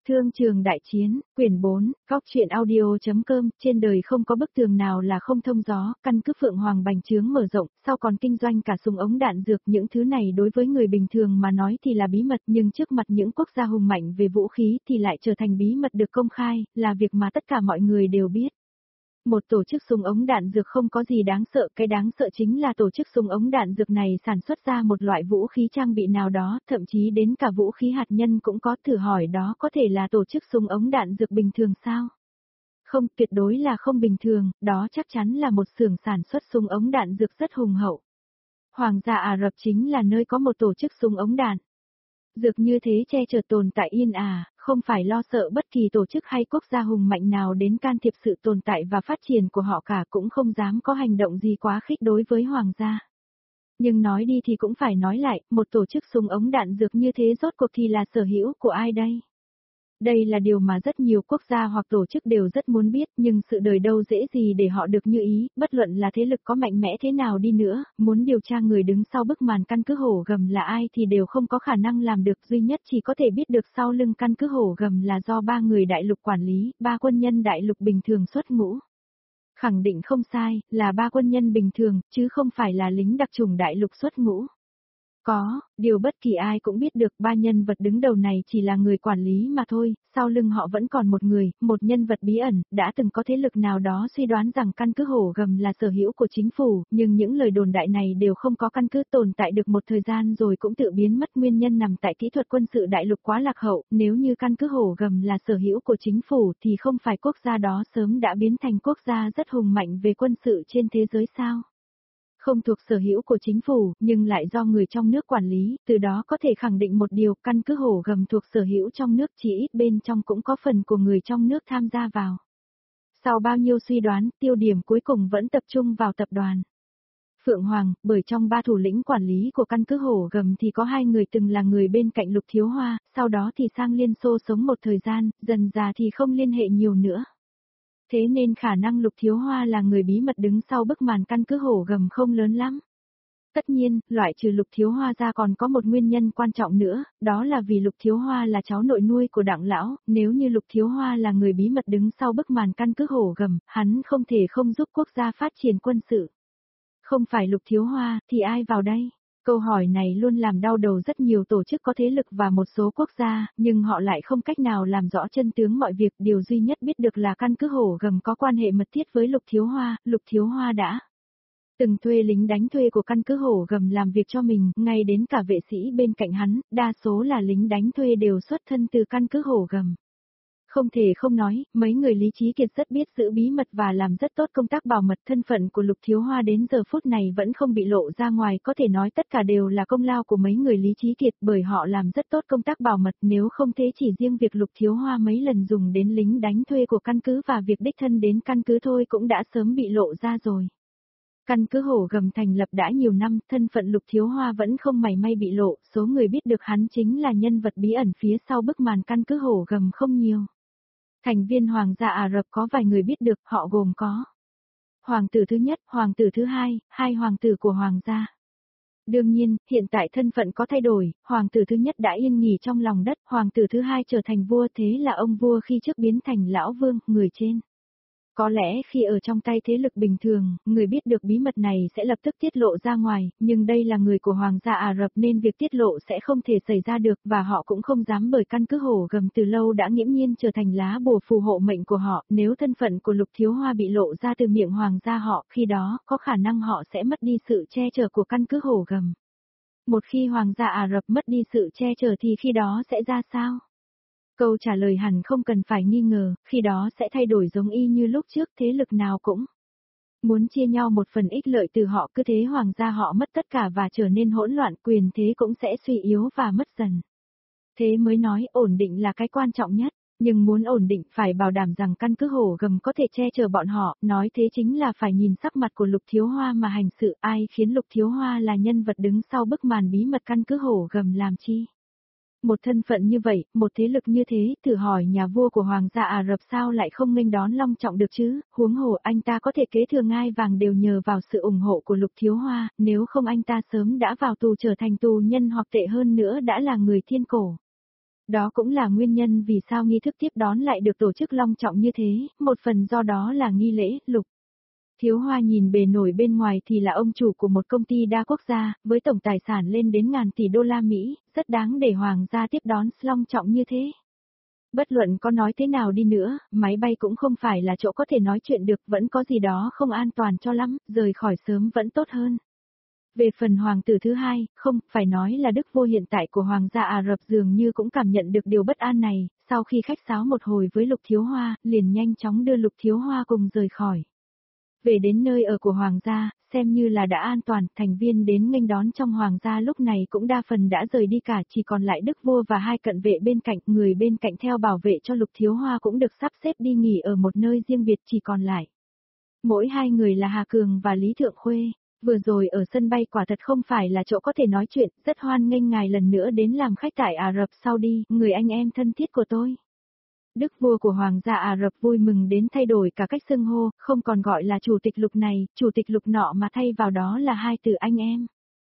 Thương trường đại chiến, quyển 4, góc truyện audio.com, trên đời không có bức tường nào là không thông gió, căn cứ Phượng Hoàng bành trướng mở rộng, sau còn kinh doanh cả súng ống đạn dược, những thứ này đối với người bình thường mà nói thì là bí mật, nhưng trước mặt những quốc gia hùng mạnh về vũ khí thì lại trở thành bí mật được công khai, là việc mà tất cả mọi người đều biết. Một tổ chức súng ống đạn dược không có gì đáng sợ, cái đáng sợ chính là tổ chức súng ống đạn dược này sản xuất ra một loại vũ khí trang bị nào đó, thậm chí đến cả vũ khí hạt nhân cũng có. Thử hỏi đó có thể là tổ chức súng ống đạn dược bình thường sao? Không, tuyệt đối là không bình thường, đó chắc chắn là một xưởng sản xuất súng ống đạn dược rất hùng hậu. Hoàng gia Ả Rập chính là nơi có một tổ chức súng ống đạn dược như thế che chở tồn tại yên ả, không phải lo sợ bất kỳ tổ chức hay quốc gia hùng mạnh nào đến can thiệp sự tồn tại và phát triển của họ cả, cũng không dám có hành động gì quá khích đối với hoàng gia. Nhưng nói đi thì cũng phải nói lại, một tổ chức súng ống đạn dược như thế rốt cuộc thì là sở hữu của ai đây? Đây là điều mà rất nhiều quốc gia hoặc tổ chức đều rất muốn biết, nhưng sự đời đâu dễ gì để họ được như ý, bất luận là thế lực có mạnh mẽ thế nào đi nữa, muốn điều tra người đứng sau bức màn căn cứ hổ gầm là ai thì đều không có khả năng làm được, duy nhất chỉ có thể biết được sau lưng căn cứ hổ gầm là do 3 người đại lục quản lý, 3 quân nhân đại lục bình thường xuất ngũ. Khẳng định không sai, là 3 quân nhân bình thường, chứ không phải là lính đặc chủng đại lục xuất ngũ. Có, điều bất kỳ ai cũng biết được 3 nhân vật đứng đầu này chỉ là người quản lý mà thôi, sau lưng họ vẫn còn một người, một nhân vật bí ẩn, đã từng có thế lực nào đó suy đoán rằng căn cứ hổ gầm là sở hữu của chính phủ, nhưng những lời đồn đại này đều không có căn cứ, tồn tại được một thời gian rồi cũng tự biến mất, nguyên nhân nằm tại kỹ thuật quân sự đại lục quá lạc hậu, nếu như căn cứ hổ gầm là sở hữu của chính phủ thì không phải quốc gia đó sớm đã biến thành quốc gia rất hùng mạnh về quân sự trên thế giới sao? Không thuộc sở hữu của chính phủ, nhưng lại do người trong nước quản lý, từ đó có thể khẳng định một điều, căn cứ hổ gầm thuộc sở hữu trong nước, chỉ ít bên trong cũng có phần của người trong nước tham gia vào. Sau bao nhiêu suy đoán, tiêu điểm cuối cùng vẫn tập trung vào tập đoàn Phượng Hoàng, bởi trong 3 thủ lĩnh quản lý của căn cứ hổ gầm thì có 2 người từng là người bên cạnh Lục Thiếu Hoa, sau đó thì sang Liên Xô sống một thời gian, dần già thì không liên hệ nhiều nữa. Thế nên khả năng Lục Thiếu Hoa là người bí mật đứng sau bức màn căn cứ hổ gầm không lớn lắm. Tất nhiên, loại trừ Lục Thiếu Hoa ra còn có một nguyên nhân quan trọng nữa, đó là vì Lục Thiếu Hoa là cháu nội nuôi của Đặng Lão, nếu như Lục Thiếu Hoa là người bí mật đứng sau bức màn căn cứ hổ gầm, hắn không thể không giúp quốc gia phát triển quân sự. Không phải Lục Thiếu Hoa, thì ai vào đây? Câu hỏi này luôn làm đau đầu rất nhiều tổ chức có thế lực và một số quốc gia, nhưng họ lại không cách nào làm rõ chân tướng mọi việc, điều duy nhất biết được là căn cứ hổ gầm có quan hệ mật thiết với Lục Thiếu Hoa đã từng thuê lính đánh thuê của căn cứ hổ gầm làm việc cho mình, ngay đến cả vệ sĩ bên cạnh hắn, đa số là lính đánh thuê đều xuất thân từ căn cứ hổ gầm. Không thể không nói, mấy người Lý Trí Kiệt rất biết giữ bí mật và làm rất tốt công tác bảo mật, thân phận của Lục Thiếu Hoa đến giờ phút này vẫn không bị lộ ra ngoài, có thể nói tất cả đều là công lao của mấy người Lý Trí Kiệt bởi họ làm rất tốt công tác bảo mật, nếu không thế chỉ riêng việc Lục Thiếu Hoa mấy lần dùng đến lính đánh thuê của căn cứ và việc đích thân đến căn cứ thôi cũng đã sớm bị lộ ra rồi. Căn cứ hổ gầm thành lập đã nhiều năm, thân phận Lục Thiếu Hoa vẫn không mảy may bị lộ, số người biết được hắn chính là nhân vật bí ẩn phía sau bức màn căn cứ hổ gầm không nhiều. Thành viên Hoàng gia Ả Rập có vài người biết được, họ gồm có Hoàng tử thứ nhất, Hoàng tử thứ hai, 2 hoàng tử của Hoàng gia. Đương nhiên, hiện tại thân phận có thay đổi, Hoàng tử thứ nhất đã yên nghỉ trong lòng đất, Hoàng tử thứ hai trở thành vua, thế là ông vua khi trước biến thành lão vương, người trên. Có lẽ khi ở trong tay thế lực bình thường, người biết được bí mật này sẽ lập tức tiết lộ ra ngoài, nhưng đây là người của Hoàng gia Ả Rập nên việc tiết lộ sẽ không thể xảy ra được và họ cũng không dám bởi căn cứ hổ gầm từ lâu đã nghiễm nhiên trở thành lá bùa phù hộ mệnh của họ, nếu thân phận của Lục Thiếu Hoa bị lộ ra từ miệng Hoàng gia họ, khi đó có khả năng họ sẽ mất đi sự che chở của căn cứ hổ gầm. Một khi Hoàng gia Ả Rập mất đi sự che chở thì khi đó sẽ ra sao? Câu trả lời hẳn không cần phải nghi ngờ, khi đó sẽ thay đổi giống y như lúc trước, thế lực nào cũng muốn chia nhau một phần ích lợi từ họ, cứ thế Hoàng gia họ mất tất cả và trở nên hỗn loạn, quyền thế cũng sẽ suy yếu và mất dần. Thế mới nói ổn định là cái quan trọng nhất, nhưng muốn ổn định phải bảo đảm rằng căn cứ hổ gầm có thể che chở bọn họ, nói thế chính là phải nhìn sắc mặt của Lục Thiếu Hoa mà hành sự, ai khiến Lục Thiếu Hoa là nhân vật đứng sau bức màn bí mật căn cứ hổ gầm làm chi. Một thân phận như vậy, một thế lực như thế, thử hỏi nhà vua của Hoàng gia Ả Rập sao lại không nghênh đón long trọng được chứ, huống hồ anh ta có thể kế thừa ngai vàng đều nhờ vào sự ủng hộ của Lục Thiếu Hoa, nếu không anh ta sớm đã vào tù trở thành tù nhân hoặc tệ hơn nữa đã là người thiên cổ. Đó cũng là nguyên nhân vì sao nghi thức tiếp đón lại được tổ chức long trọng như thế, một phần do đó là nghi lễ, Lục. Thiếu Hoa nhìn bề nổi bên ngoài thì là ông chủ của một công ty đa quốc gia, với tổng tài sản lên đến ngàn tỷ đô la Mỹ, rất đáng để hoàng gia tiếp đón long trọng như thế. Bất luận có nói thế nào đi nữa, máy bay cũng không phải là chỗ có thể nói chuyện được, vẫn có gì đó không an toàn cho lắm, rời khỏi sớm vẫn tốt hơn. Về phần hoàng tử thứ hai, không, phải nói là đức vua hiện tại của hoàng gia Ả Rập dường như cũng cảm nhận được điều bất an này, sau khi khách sáo một hồi với Lục Thiếu Hoa, liền nhanh chóng đưa Lục Thiếu Hoa cùng rời khỏi. Về đến nơi ở của hoàng gia, xem như là đã an toàn, thành viên đến nghênh đón trong hoàng gia lúc này cũng đa phần đã rời đi cả, chỉ còn lại đức vua và hai cận vệ bên cạnh, người bên cạnh theo bảo vệ cho Lục Thiếu Hoa cũng được sắp xếp đi nghỉ ở một nơi riêng biệt, chỉ còn lại. Mỗi hai người là Hà Cường và Lý Thượng Khuê. Vừa rồi ở sân bay quả thật không phải là chỗ có thể nói chuyện, rất hoan nghênh ngài lần nữa đến làm khách tại Ả Rập Saudi, người anh em thân thiết của tôi. Đức vua của Hoàng gia Ả Rập vui mừng đến thay đổi cả cách xưng hô, không còn gọi là chủ tịch Lục này, chủ tịch Lục nọ mà thay vào đó là hai từ anh em.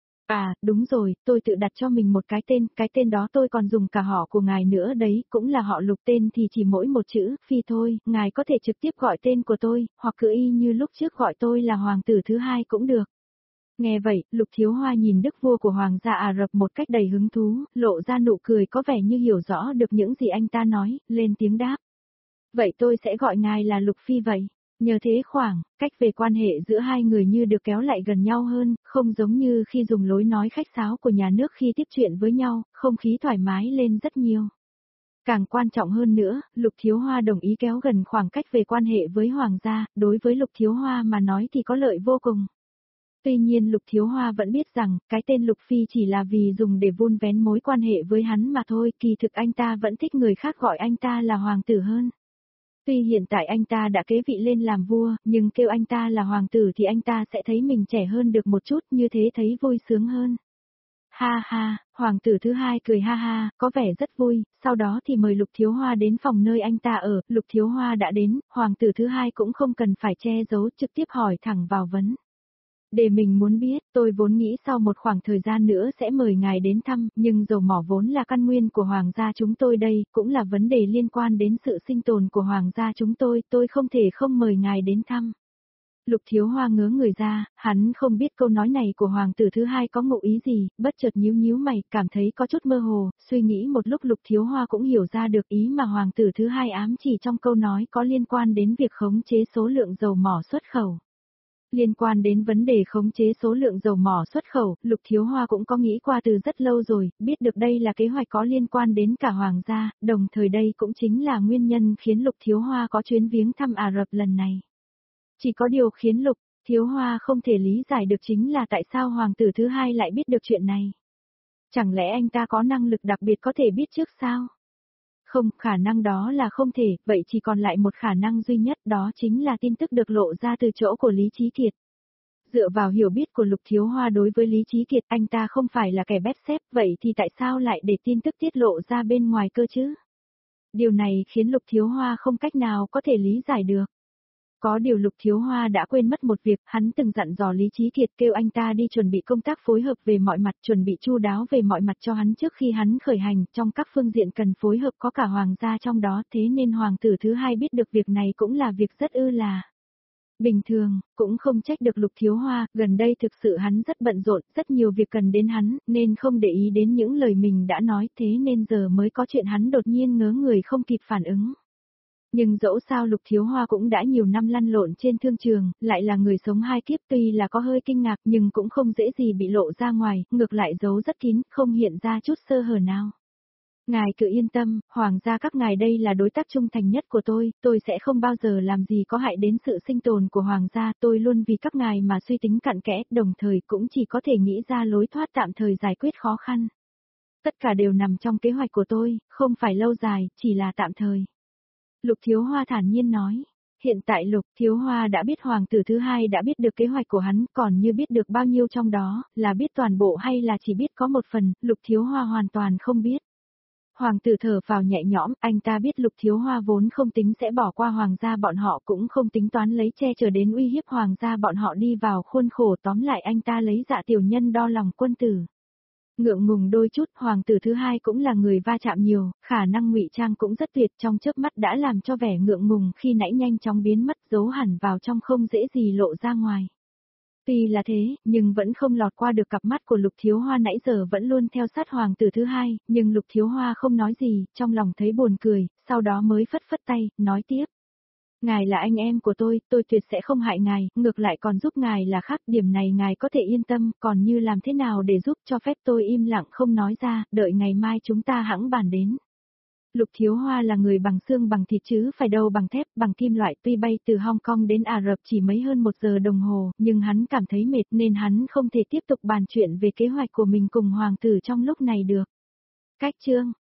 À, đúng rồi, tôi tự đặt cho mình một cái tên đó tôi còn dùng cả họ của ngài nữa đấy, cũng là họ Lục, tên thì chỉ mỗi một chữ, Phi thôi, ngài có thể trực tiếp gọi tên của tôi, hoặc cứ y như lúc trước gọi tôi là hoàng tử thứ hai cũng được. Nghe vậy, Lục Thiếu Hoa nhìn đức vua của Hoàng gia Ả Rập một cách đầy hứng thú, lộ ra nụ cười có vẻ như hiểu rõ được những gì anh ta nói, lên tiếng đáp. Vậy tôi sẽ gọi ngài là Lục Phi vậy. Nhờ thế khoảng, cách về quan hệ giữa hai người như được kéo lại gần nhau hơn, không giống như khi dùng lối nói khách sáo của nhà nước khi tiếp chuyện với nhau, không khí thoải mái lên rất nhiều. Càng quan trọng hơn nữa, Lục Thiếu Hoa đồng ý kéo gần khoảng cách về quan hệ với Hoàng gia, đối với Lục Thiếu Hoa mà nói thì có lợi vô cùng. Tuy nhiên Lục Thiếu Hoa vẫn biết rằng, cái tên Lục Phi chỉ là vì dùng để vun vén mối quan hệ với hắn mà thôi, kỳ thực anh ta vẫn thích người khác gọi anh ta là hoàng tử hơn. Tuy hiện tại anh ta đã kế vị lên làm vua, nhưng kêu anh ta là hoàng tử thì anh ta sẽ thấy mình trẻ hơn được một chút, như thế thấy vui sướng hơn. Ha ha, hoàng tử thứ hai cười ha ha, có vẻ rất vui, sau đó thì mời Lục Thiếu Hoa đến phòng nơi anh ta ở, Lục Thiếu Hoa đã đến, hoàng tử thứ hai cũng không cần phải che giấu, trực tiếp hỏi thẳng vào vấn. Để mình muốn biết, tôi vốn nghĩ sau một khoảng thời gian nữa sẽ mời ngài đến thăm, nhưng dầu mỏ vốn là căn nguyên của hoàng gia chúng tôi đây, cũng là vấn đề liên quan đến sự sinh tồn của hoàng gia chúng tôi không thể không mời ngài đến thăm. Lục Thiếu Hoa ngớ người ra, hắn không biết câu nói này của hoàng tử thứ hai có ngụ ý gì, bất chợt nhíu nhíu mày, cảm thấy có chút mơ hồ, suy nghĩ một lúc Lục Thiếu Hoa cũng hiểu ra được ý mà hoàng tử thứ hai ám chỉ trong câu nói có liên quan đến việc khống chế số lượng dầu mỏ xuất khẩu. Liên quan đến vấn đề khống chế số lượng dầu mỏ xuất khẩu, Lục Thiếu Hoa cũng có nghĩ qua từ rất lâu rồi, biết được đây là kế hoạch có liên quan đến cả hoàng gia, đồng thời đây cũng chính là nguyên nhân khiến Lục Thiếu Hoa có chuyến viếng thăm Ả Rập lần này. Chỉ có điều khiến Lục Thiếu Hoa không thể lý giải được chính là tại sao hoàng tử thứ hai lại biết được chuyện này. Chẳng lẽ anh ta có năng lực đặc biệt có thể biết trước sao? Không, khả năng đó là không thể, vậy chỉ còn lại một khả năng duy nhất, đó chính là tin tức được lộ ra từ chỗ của Lý Chí Kiệt. Dựa vào hiểu biết của Lục Thiếu Hoa đối với Lý Chí Kiệt, anh ta không phải là kẻ bét xếp, vậy thì tại sao lại để tin tức tiết lộ ra bên ngoài cơ chứ? Điều này khiến Lục Thiếu Hoa không cách nào có thể lý giải được. Có điều Lục Thiếu Hoa đã quên mất một việc, hắn từng dặn dò Lý Chí Kiệt kêu anh ta đi chuẩn bị công tác phối hợp về mọi mặt, chuẩn bị chu đáo về mọi mặt cho hắn trước khi hắn khởi hành, trong các phương diện cần phối hợp có cả hoàng gia trong đó, thế nên hoàng tử thứ hai biết được việc này cũng là việc rất là bình thường, cũng không trách được Lục Thiếu Hoa, gần đây thực sự hắn rất bận rộn, rất nhiều việc cần đến hắn, nên không để ý đến những lời mình đã nói, thế nên giờ mới có chuyện hắn đột nhiên ngớ người không kịp phản ứng. Nhưng dẫu sao Lục Thiếu Hoa cũng đã nhiều năm lăn lộn trên thương trường, lại là người sống hai kiếp, tuy là có hơi kinh ngạc nhưng cũng không dễ gì bị lộ ra ngoài, ngược lại giấu rất kín, không hiện ra chút sơ hở nào. Ngài cứ yên tâm, hoàng gia các ngài đây là đối tác trung thành nhất của tôi sẽ không bao giờ làm gì có hại đến sự sinh tồn của hoàng gia, tôi luôn vì các ngài mà suy tính cặn kẽ, đồng thời cũng chỉ có thể nghĩ ra lối thoát tạm thời giải quyết khó khăn. Tất cả đều nằm trong kế hoạch của tôi, không phải lâu dài, chỉ là tạm thời. Lục Thiếu Hoa thản nhiên nói. Hiện tại Lục Thiếu Hoa đã biết hoàng tử thứ hai đã biết được kế hoạch của hắn, còn như biết được bao nhiêu trong đó, là biết toàn bộ hay là chỉ biết có một phần, Lục Thiếu Hoa hoàn toàn không biết. Hoàng tử thở vào nhẹ nhõm, anh ta biết Lục Thiếu Hoa vốn không tính sẽ bỏ qua hoàng gia bọn họ, cũng không tính toán lấy che chở đến uy hiếp hoàng gia bọn họ đi vào khuôn khổ, tóm lại anh ta lấy dạ tiểu nhân đo lòng quân tử. Ngượng ngùng đôi chút, hoàng tử thứ hai cũng là người va chạm nhiều, khả năng ngụy trang cũng rất tuyệt, trong chớp mắt đã làm cho vẻ ngượng ngùng khi nãy nhanh chóng biến mất, giấu hẳn vào trong không dễ gì lộ ra ngoài. Tuy là thế, nhưng vẫn không lọt qua được cặp mắt của Lục Thiếu Hoa nãy giờ vẫn luôn theo sát hoàng tử thứ hai, nhưng Lục Thiếu Hoa không nói gì, trong lòng thấy buồn cười, sau đó mới phất phất tay, nói tiếp. Ngài là anh em của tôi tuyệt sẽ không hại ngài, ngược lại còn giúp ngài là khác, điểm này ngài có thể yên tâm, còn như làm thế nào để giúp cho phép tôi im lặng không nói ra, đợi ngày mai chúng ta hẵng bàn đến. Lục Thiếu Hoa là người bằng xương bằng thịt chứ phải đâu bằng thép, bằng kim loại, tuy bay từ Hong Kong đến Ả Rập chỉ mấy hơn 1 giờ đồng hồ, nhưng hắn cảm thấy mệt nên hắn không thể tiếp tục bàn chuyện về kế hoạch của mình cùng hoàng tử trong lúc này được. Cách chương